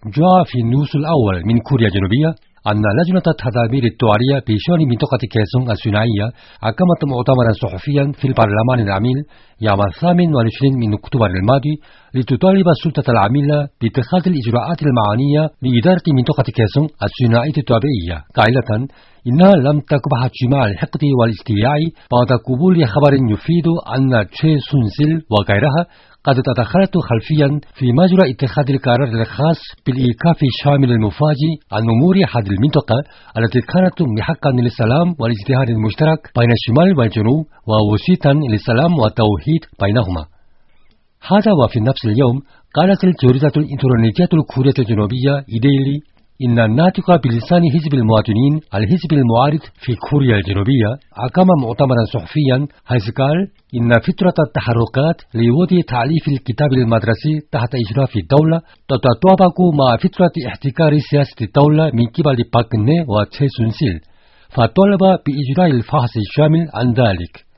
جاء في النص الأول من كوريا الجنوبية أن لجنة التدابير الطوارئة بشأن منطقة كيسون الصناعية أقامت مؤتمرا صحفيا في البرلمان العميل يوم 28 من أكتوبر الماضي لتطالب السلطة العاملة باتخاذ الإجراءات المعنية لإدارة منطقة كيسون الصناعية الطبيعية، قائلة إنها لم تقبح جماع الحقد والاستيلاء بعد قبول خبر يفيد أن تشي سونسيل وغيرها قد تدخلت خلفيا في مجرى اتخاذ القرار الخاص بالإيقاف الشامل المفاجئ عن أمور هذه المنطقة التي كانت محقا للسلام والاجتهاد المشترك بين الشمال والجنوب ووسيطا للسلام والتوحيد بينهما. هذا وفي نفس اليوم قالت الجريدة الإلكترونية الكورية الجنوبية إيديلي إن الناطق بلسان حزب المواطنين الحزب المعارض في كوريا الجنوبية أقام مؤتمرا صحفيا حيث قال إن فترة التحركات لوضع تعليف الكتاب المدرسي تحت إشراف الدولة تتطابق مع فترة احتكار سياسة الدولة من قبل باك كون هيه وتشي سون سيل، فطالب بإجراء الفحص الشامل عن ذلك.